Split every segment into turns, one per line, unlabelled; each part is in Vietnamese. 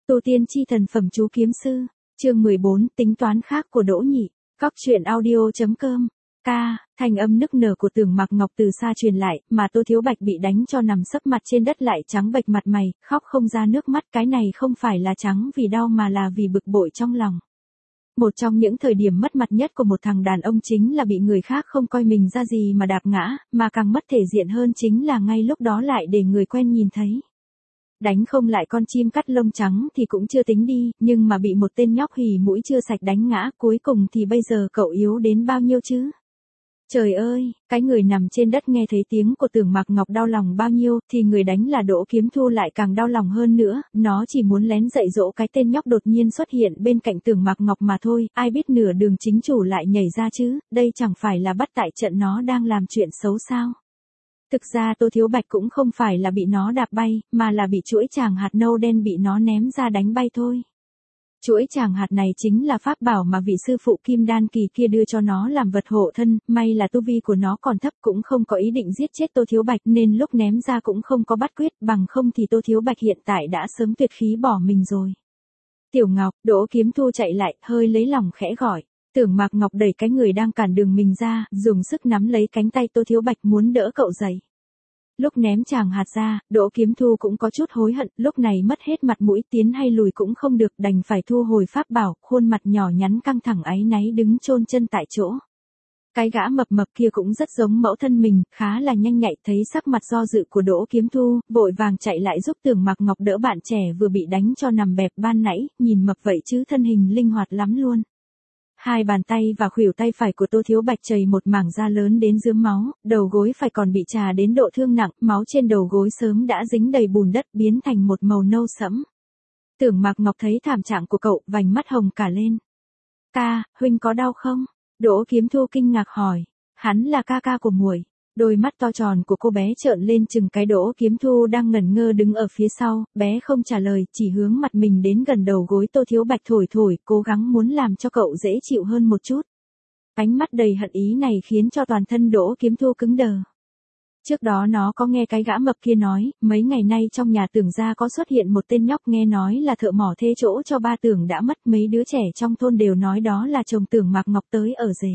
Tu tiên chi thần phẩm chú kiếm sư, chương 14, tính toán khác của Đỗ Nhị, Cóc truyện audio.com. Thanh âm nức nở của Tưởng Mạc Ngọc từ xa truyền lại, mà Tô Thiếu Bạch bị đánh cho nằm sấp mặt trên đất lại trắng bệch mặt mày, khóc không ra nước mắt, cái này không phải là trắng vì đau mà là vì bực bội trong lòng. Một trong những thời điểm mất mặt nhất của một thằng đàn ông chính là bị người khác không coi mình ra gì mà đạp ngã, mà càng mất thể diện hơn chính là ngay lúc đó lại để người quen nhìn thấy. Đánh không lại con chim cắt lông trắng thì cũng chưa tính đi, nhưng mà bị một tên nhóc hì mũi chưa sạch đánh ngã, cuối cùng thì bây giờ cậu yếu đến bao nhiêu chứ? Trời ơi, cái người nằm trên đất nghe thấy tiếng của Tưởng Mạc Ngọc đau lòng bao nhiêu, thì người đánh là Đỗ Kiếm Thu lại càng đau lòng hơn nữa, nó chỉ muốn lén dạy dỗ cái tên nhóc đột nhiên xuất hiện bên cạnh Tưởng Mạc Ngọc mà thôi, ai biết nửa đường chính chủ lại nhảy ra chứ, đây chẳng phải là bắt tại trận nó đang làm chuyện xấu sao? Thực ra Tô Thiếu Bạch cũng không phải là bị nó đạp bay, mà là bị chuỗi tràng hạt nâu đen bị nó ném ra đánh bay thôi. Chuỗi tràng hạt này chính là pháp bảo mà vị sư phụ Kim Đan Kỳ kia đưa cho nó làm vật hộ thân, may là tu vi của nó còn thấp cũng không có ý định giết chết Tô Thiếu Bạch nên lúc ném ra cũng không có bắt quyết, bằng không thì Tô Thiếu Bạch hiện tại đã sớm tuyệt khí bỏ mình rồi. Tiểu Ngọc, Đỗ Kiếm Thu chạy lại, hơi lấy lòng khẽ gọi. Tưởng Mạc Ngọc đẩy cái người đang cản đường mình ra, dùng sức nắm lấy cánh tay Tô Thiếu Bạch muốn đỡ cậu dậy. Lúc ném chàng hạt ra, Đỗ Kiếm Thu cũng có chút hối hận, lúc này mất hết mặt mũi, tiến hay lùi cũng không được, đành phải thu hồi pháp bảo, khuôn mặt nhỏ nhắn căng thẳng áy náy đứng chôn chân tại chỗ. Cái gã mập mập kia cũng rất giống mẫu thân mình, khá là nhanh nhạy, thấy sắc mặt do dự của Đỗ Kiếm Thu, vội vàng chạy lại giúp Tưởng Mạc Ngọc đỡ bạn trẻ vừa bị đánh cho nằm bẹp ban nãy, nhìn mập vậy chứ thân hình linh hoạt lắm luôn. Hai bàn tay và khuỷu tay phải của Tô Thiếu Bạch chảy một mảng da lớn đến rướm máu, đầu gối phải còn bị trà đến độ thương nặng, máu trên đầu gối sớm đã dính đầy bùn đất biến thành một màu nâu sẫm. Tưởng Mạc Ngọc thấy thảm trạng của cậu, vành mắt hồng cả lên. Huynh có đau không? Đỗ Kiếm Thu kinh ngạc hỏi. Hắn là ca của muội. Đôi mắt to tròn của cô bé trợn lên chừng cái Đỗ Kiếm Thu đang ngẩn ngơ đứng ở phía sau, bé không trả lời, chỉ hướng mặt mình đến gần đầu gối Tô Thiếu Bạch thổi, cố gắng muốn làm cho cậu dễ chịu hơn một chút. Ánh mắt đầy hận ý này khiến cho toàn thân Đỗ Kiếm Thu cứng đờ. Trước đó nó có nghe cái gã mập kia nói, mấy ngày nay trong nhà Tưởng gia có xuất hiện một tên nhóc nghe nói là thợ mỏ thê chỗ cho ba Tưởng đã mất, mấy đứa trẻ trong thôn đều nói đó là chồng Tưởng Mạc Ngọc tới ở rể.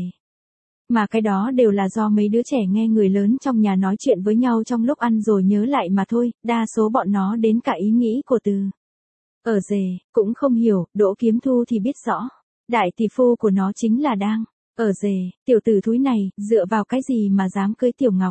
Mà cái đó đều là do mấy đứa trẻ nghe người lớn trong nhà nói chuyện với nhau trong lúc ăn rồi nhớ lại mà thôi, đa số bọn nó đến cả ý nghĩ của từ ở rể, cũng không hiểu, Đỗ Kiếm Thu thì biết rõ. Đại tỷ phu của nó chính là đang ở rể, tiểu tử thúi này, dựa vào cái gì mà dám cưới Tiểu Ngọc.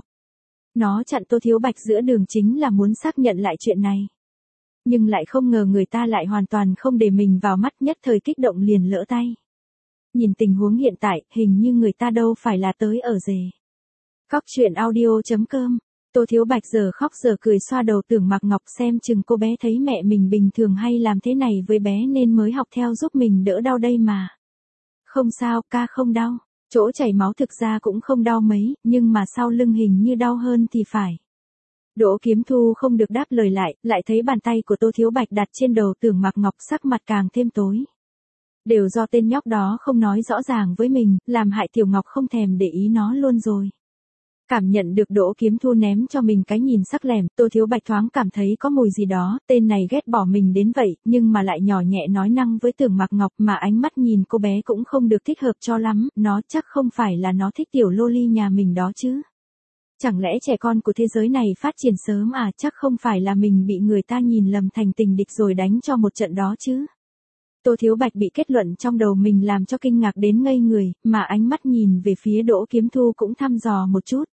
Nó chặn Tô Thiếu Bạch giữa đường chính là muốn xác nhận lại chuyện này. Nhưng lại không ngờ người ta lại hoàn toàn không để mình vào mắt, nhất thời kích động liền lỡ tay. Nhìn tình huống hiện tại, hình như người ta đâu phải là tới ở rể. Cóc truyện audio.com. Tô Thiếu Bạch giờ khóc giờ cười xoa đầu Tưởng Mạc Ngọc, xem chừng cô bé thấy mẹ mình bình thường hay làm thế này với bé nên mới học theo giúp mình đỡ đau đây mà. Không sao, ca không đau. Chỗ chảy máu thực ra cũng không đau mấy, nhưng mà sau lưng hình như đau hơn thì phải. Đỗ Kiếm Thu không được đáp lời lại thấy bàn tay của Tô Thiếu Bạch đặt trên đầu Tưởng Mạc Ngọc, sắc mặt càng thêm tối. Đều do tên nhóc đó không nói rõ ràng với mình, làm hại Tiểu Ngọc không thèm để ý nó luôn rồi. Cảm nhận được Đỗ Kiếm Thu ném cho mình cái nhìn sắc lẻm, Tô Thiếu Bạch thoáng cảm thấy có mùi gì đó, tên này ghét bỏ mình đến vậy, nhưng mà lại nhỏ nhẹ nói năng với Tưởng Mạc Ngọc, mà ánh mắt nhìn cô bé cũng không được thích hợp cho lắm, nó chắc không phải là nó thích tiểu loli nhà mình đó chứ. Chẳng lẽ trẻ con của thế giới này phát triển sớm à, chắc không phải là mình bị người ta nhìn lầm thành tình địch rồi đánh cho một trận đó chứ. Tô Thiếu Bạch bị kết luận trong đầu mình làm cho kinh ngạc đến ngây người, mà ánh mắt nhìn về phía Đỗ Kiếm Thu cũng thăm dò một chút.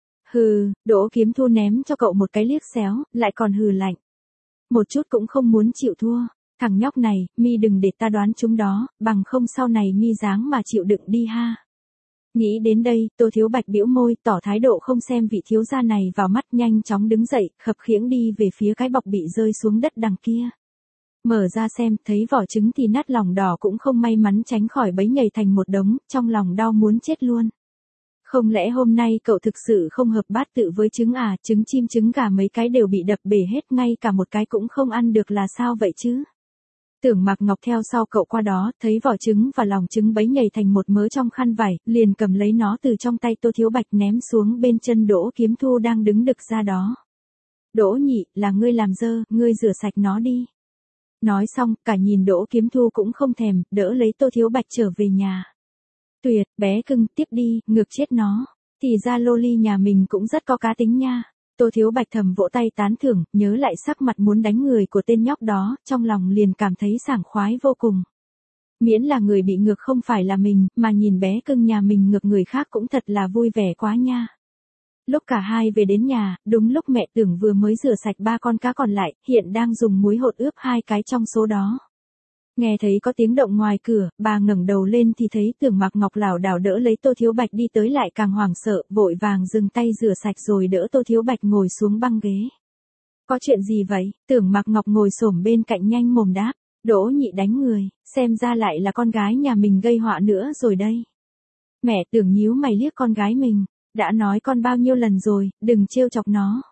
Đỗ Kiếm Thu ném cho cậu một cái liếc xéo, lại còn hừ lạnh. Một chút cũng không muốn chịu thua. Thằng nhóc này, mi đừng để ta đoán chúng đó, bằng không sau này mi dáng mà chịu đựng đi ha. Nghĩ đến đây, Tô Thiếu Bạch bĩu môi, tỏ thái độ không xem vị thiếu gia này vào mắt, nhanh chóng đứng dậy, khập khiễng đi về phía cái bọc bị rơi xuống đất đằng kia. Mở ra xem, thấy vỏ trứng thì nát lòng đỏ cũng không may mắn tránh khỏi bấy nhầy thành một đống, trong lòng đau muốn chết luôn. Không lẽ hôm nay cậu thực sự không hợp bát tự với trứng à, trứng chim trứng gà mấy cái đều bị đập bể hết, ngay cả một cái cũng không ăn được là sao vậy chứ? Tưởng Mạc Ngọc theo sau cậu qua đó, thấy vỏ trứng và lòng trứng bấy nhầy thành một mớ trong khăn vải, liền cầm lấy nó từ trong tay Tô Thiếu Bạch ném xuống bên chân Đỗ Kiếm Thu đang đứng đực ra đó. Đỗ Nhị, là ngươi làm dơ, ngươi rửa sạch nó đi. Nói xong, cả nhìn Đỗ Kiếm Thu cũng không thèm, đỡ lấy Tô Thiếu Bạch trở về nhà. Tuyệt, bé cưng, tiếp đi, ngược chết nó. Thì ra loli nhà mình cũng rất có cá tính nha. Tô Thiếu Bạch thầm vỗ tay tán thưởng, nhớ lại sắc mặt muốn đánh người của tên nhóc đó, trong lòng liền cảm thấy sảng khoái vô cùng. Miễn là người bị ngược không phải là mình, mà nhìn bé cưng nhà mình ngược người khác cũng thật là vui vẻ quá nha. Lúc cả hai về đến nhà, đúng lúc mẹ Tưởng vừa mới rửa sạch 3 con cá còn lại, hiện đang dùng muối hột ướp 2 cái trong số đó. Nghe thấy có tiếng động ngoài cửa, bà ngẩng đầu lên thì thấy Tưởng Mặc Ngọc lảo đảo đỡ lấy Tô Thiếu Bạch đi tới lại càng hoảng sợ, vội vàng dừng tay rửa sạch rồi đỡ Tô Thiếu Bạch ngồi xuống băng ghế. Có chuyện gì vậy? Tưởng Mặc Ngọc ngồi xổm bên cạnh nhanh mồm đáp. Đỗ Nhị đánh người, xem ra lại là con gái nhà mình gây họa nữa rồi đây. Mẹ Tưởng nhíu mày liếc con gái mình, đã nói con bao nhiêu lần rồi, đừng trêu chọc nó.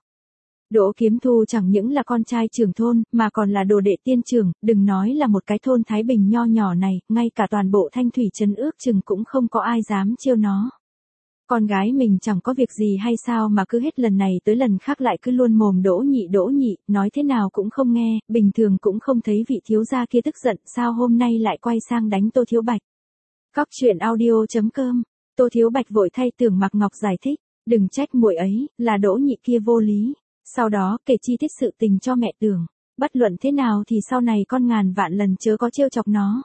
Đỗ Kiếm Thu chẳng những là con trai trưởng thôn, mà còn là đồ đệ tiên trưởng, đừng nói là một cái thôn Thái Bình nho nhỏ này, ngay cả toàn bộ Thanh Thủy trấn ước chừng cũng không có ai dám trêu nó. Con gái mình chẳng có việc gì hay sao mà cứ hết lần này tới lần khác lại cứ luôn mồm Đỗ Nhị, nói thế nào cũng không nghe, bình thường cũng không thấy vị thiếu gia kia tức giận, sao hôm nay lại quay sang đánh Tô Thiếu Bạch. Cóc truyện audio.com, Tô Thiếu Bạch vội thay Tưởng Mặc Ngọc giải thích, đừng trách muội ấy, là Đỗ Nhị kia vô lý. Sau đó kể chi tiết sự tình cho mẹ Tưởng, bất luận thế nào thì sau này con ngàn vạn lần chớ có trêu chọc nó.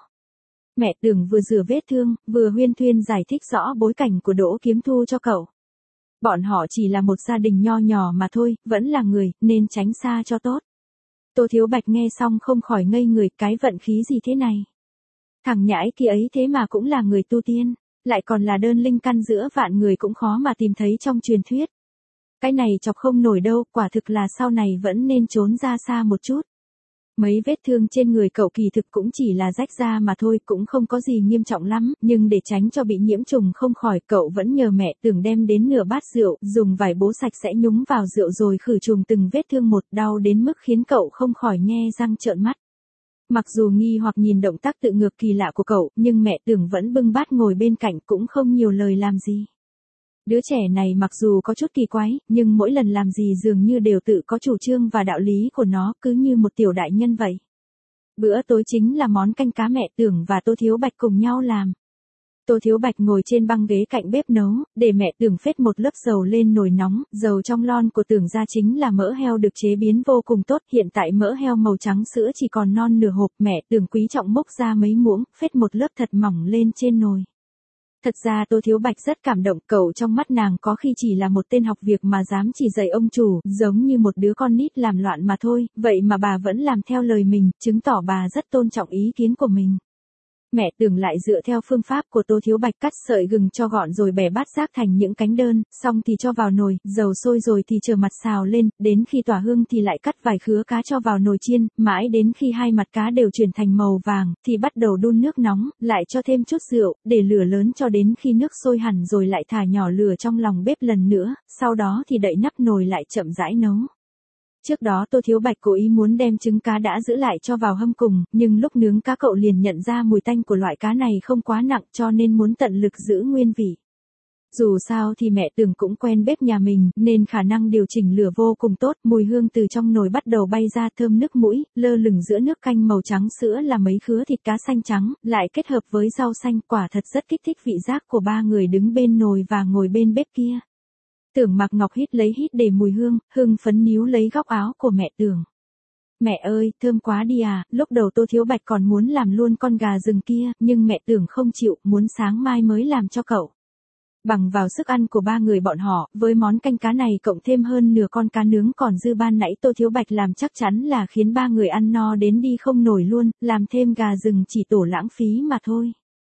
Mẹ Tưởng vừa rửa vết thương, vừa huyên thuyên giải thích rõ bối cảnh của Đỗ Kiếm Thu cho cậu. Bọn họ chỉ là một gia đình nho nhỏ mà thôi, vẫn là người, nên tránh xa cho tốt. Tô Thiếu Bạch nghe xong không khỏi ngây người, cái vận khí gì thế này. Thằng nhãi kia ấy thế mà cũng là người tu tiên, lại còn là đơn linh căn giữa vạn người cũng khó mà tìm thấy trong truyền thuyết. Cái này chọc không nổi đâu, quả thực là sau này vẫn nên trốn ra xa một chút. Mấy vết thương trên người cậu kỳ thực cũng chỉ là rách da mà thôi, cũng không có gì nghiêm trọng lắm, nhưng để tránh cho bị nhiễm trùng không khỏi, cậu vẫn nhờ mẹ Tưởng đem đến nửa bát rượu, dùng vải bố sạch sẽ nhúng vào rượu rồi khử trùng từng vết thương một, đau đến mức khiến cậu không khỏi nhe răng trợn mắt. Mặc dù nghi hoặc nhìn động tác tự ngược kỳ lạ của cậu, nhưng mẹ Tưởng vẫn bưng bát ngồi bên cạnh cũng không nhiều lời làm gì. Đứa trẻ này mặc dù có chút kỳ quái, nhưng mỗi lần làm gì dường như đều tự có chủ trương và đạo lý của nó, cứ như một tiểu đại nhân vậy. Bữa tối chính là món canh cá mẹ Tưởng và Tô Thiếu Bạch cùng nhau làm. Tô Thiếu Bạch ngồi trên băng ghế cạnh bếp nấu, để mẹ Tưởng phết một lớp dầu lên nồi nóng, dầu trong lon của Tưởng gia chính là mỡ heo được chế biến vô cùng tốt, hiện tại mỡ heo màu trắng sữa chỉ còn non nửa hộp, mẹ Tưởng quý trọng múc ra mấy muỗng, phết một lớp thật mỏng lên trên nồi. Thật ra Tô Thiếu Bạch rất cảm động, cậu trong mắt nàng có khi chỉ là một tên học việc mà dám chỉ dạy ông chủ, giống như một đứa con nít làm loạn mà thôi, vậy mà bà vẫn làm theo lời mình, chứng tỏ bà rất tôn trọng ý kiến của mình. Mẹ Tưởng lại dựa theo phương pháp của Tô Thiếu Bạch cắt sợi gừng cho gọn rồi bẻ bát rác thành những cánh đơn, xong thì cho vào nồi, dầu sôi rồi thì chờ mặt xào lên, đến khi tỏa hương thì lại cắt vài khứa cá cho vào nồi chiên, mãi đến khi hai mặt cá đều chuyển thành màu vàng, thì bắt đầu đun nước nóng, lại cho thêm chút rượu, để lửa lớn cho đến khi nước sôi hẳn rồi lại thả nhỏ lửa trong lòng bếp lần nữa, sau đó thì đậy nắp nồi lại chậm rãi nấu. Trước đó Tô Thiếu Bạch cố ý muốn đem trứng cá đã giữ lại cho vào hâm cùng, nhưng lúc nướng cá cậu liền nhận ra mùi tanh của loại cá này không quá nặng cho nên muốn tận lực giữ nguyên vị. Dù sao thì mẹ Tưởng cũng quen bếp nhà mình nên khả năng điều chỉnh lửa vô cùng tốt, mùi hương từ trong nồi bắt đầu bay ra thơm nức mũi, lơ lửng giữa nước canh màu trắng sữa là mấy khứa thịt cá xanh trắng, lại kết hợp với rau xanh, quả thật rất kích thích vị giác của ba người đứng bên nồi và ngồi bên bếp kia. Tưởng Mặc Ngọc hít để mùi hương, hưng phấn níu lấy góc áo của mẹ Tưởng. Mẹ ơi, thơm quá đi à, lúc đầu Tô Thiếu Bạch còn muốn làm luôn con gà rừng kia, nhưng mẹ Tưởng không chịu, muốn sáng mai mới làm cho cậu. Bằng vào sức ăn của ba người bọn họ, với món canh cá này cộng thêm hơn nửa con cá nướng còn dư ban nãy Tô Thiếu Bạch làm chắc chắn là khiến ba người ăn no đến đi không nổi luôn, làm thêm gà rừng chỉ tổ lãng phí mà thôi.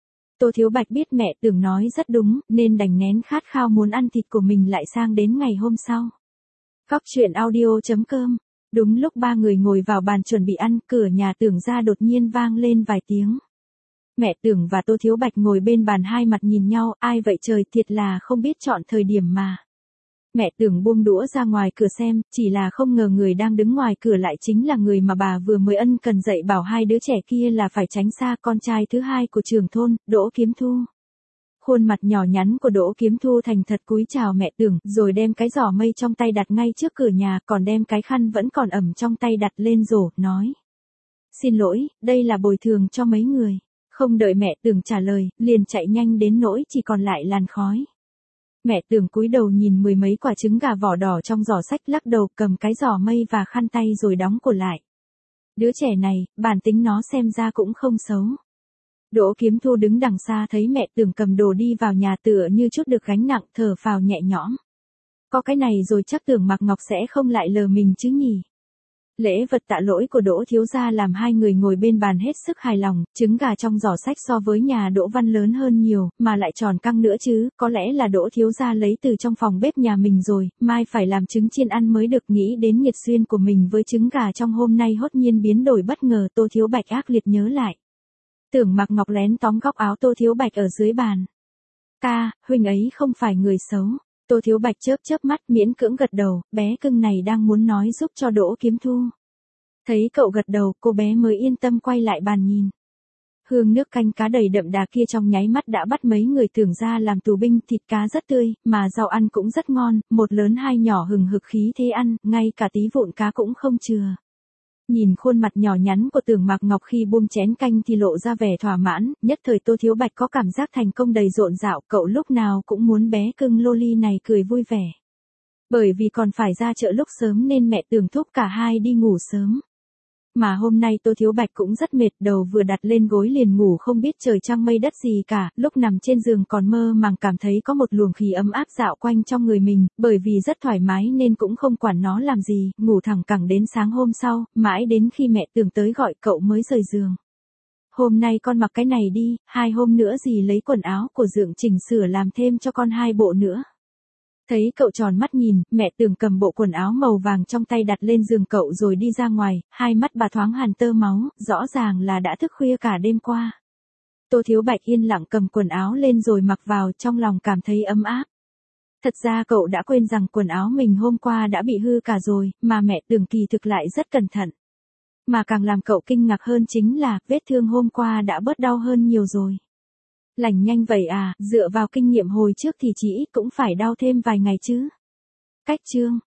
Tô Thiếu Bạch biết mẹ Tưởng nói rất đúng, nên đành nén khát khao muốn ăn thịt của mình lại sang đến ngày hôm sau. Cóc truyện audio.com. Đúng lúc ba người ngồi vào bàn chuẩn bị ăn, cửa nhà Tưởng ra đột nhiên vang lên vài tiếng. Mẹ Tưởng và Tô Thiếu Bạch ngồi bên bàn hai mặt nhìn nhau, ai vậy trời, thiệt là không biết chọn thời điểm mà. Mẹ Tưởng buông đũa ra ngoài cửa xem, chỉ là không ngờ người đang đứng ngoài cửa lại chính là người mà bà vừa mới ân cần dạy bảo hai đứa trẻ kia là phải tránh xa, con trai thứ hai của trưởng thôn, Đỗ Kiếm Thu. Khuôn mặt nhỏ nhắn của Đỗ Kiếm Thu thành thật cúi chào mẹ Tưởng, rồi đem cái giỏ mây trong tay đặt ngay trước cửa nhà, còn đem cái khăn vẫn còn ẩm trong tay đặt lên rổ, nói. Xin lỗi, đây là bồi thường cho mấy người. Không đợi mẹ Tường trả lời, liền chạy nhanh đến nỗi chỉ còn lại làn khói. Mẹ Tường cúi đầu nhìn mười mấy quả trứng gà vỏ đỏ trong giỏ sách, lắc đầu cầm cái giỏ mây và khăn tay rồi đóng cổ lại. Đứa trẻ này, bản tính nó xem ra cũng không xấu. Đỗ Kiếm Thu đứng đằng xa thấy mẹ Tường cầm đồ đi vào nhà tựa như chút được gánh nặng, thở phào nhẹ nhõm. Có cái này rồi chắc Tưởng Mặc Ngọc sẽ không lại lờ mình chứ nhỉ. Lễ vật tạ lỗi của Đỗ thiếu gia làm hai người ngồi bên bàn hết sức hài lòng, trứng gà trong giỏ sách so với nhà Đỗ Văn lớn hơn nhiều, mà lại tròn căng nữa chứ, có lẽ là Đỗ thiếu gia lấy từ trong phòng bếp nhà mình rồi, mai phải làm trứng chiên ăn mới được. Nghĩ đến nghiệt duyên của mình với trứng gà trong hôm nay hốt nhiên biến đổi bất ngờ, Tô Thiếu Bạch ác liệt nhớ lại. Tưởng Mặc Ngọc lén tóm góc áo Tô Thiếu Bạch ở dưới bàn. Ca, huynh ấy không phải người xấu. Tô Thiếu Bạch chớp chớp mắt miễn cưỡng gật đầu, bé cưng này đang muốn nói giúp cho Đỗ Kiếm Thu. Thấy cậu gật đầu, cô bé mới yên tâm quay lại bàn nhìn. Hương nước canh cá đầy đậm đà kia trong nháy mắt đã bắt mấy người Tưởng ra làm tù binh. Thịt cá rất tươi, mà rau ăn cũng rất ngon, một lớn hai nhỏ hừng hực khí thế ăn, ngay cả tí vụn cá cũng không chừa. Nhìn khuôn mặt nhỏ nhắn của Tưởng Mặc Ngọc khi buông chén canh thì lộ ra vẻ thỏa mãn, nhất thời Tô Thiếu Bạch có cảm giác thành công đầy rộn rạo, cậu lúc nào cũng muốn bé cưng loli này cười vui vẻ. Bởi vì còn phải ra chợ lúc sớm nên mẹ Tưởng thúc cả hai đi ngủ sớm. Mà hôm nay Tô Thiếu Bạch cũng rất mệt, đầu vừa đặt lên gối liền ngủ không biết trời trăng mây đất gì cả, lúc nằm trên giường còn mơ màng cảm thấy có một luồng khí ấm áp dạo quanh trong người mình, bởi vì rất thoải mái nên cũng không quản nó làm gì, ngủ thẳng cẳng đến sáng hôm sau, mãi đến khi mẹ Tưởng tới gọi cậu mới rời giường. Hôm nay con mặc cái này đi, 2 hôm nữa dì lấy quần áo của Dượng chỉnh sửa làm thêm cho con 2 bộ nữa. Thấy cậu tròn mắt nhìn, mẹ Tưởng cầm bộ quần áo màu vàng trong tay đặt lên giường cậu rồi đi ra ngoài, hai mắt bà thoáng hàn tơ máu, rõ ràng là đã thức khuya cả đêm qua. Tô Thiếu Bạch yên lặng cầm quần áo lên rồi mặc vào, trong lòng cảm thấy ấm áp. Thật ra cậu đã quên rằng quần áo mình hôm qua đã bị hư cả rồi, mà mẹ Tưởng kỳ thực lại rất cẩn thận. Mà càng làm cậu kinh ngạc hơn chính là, vết thương hôm qua đã bớt đau hơn nhiều rồi. Lành nhanh vậy à, dựa vào kinh nghiệm hồi trước thì chỉ ít cũng phải đau thêm vài ngày chứ. Cách chương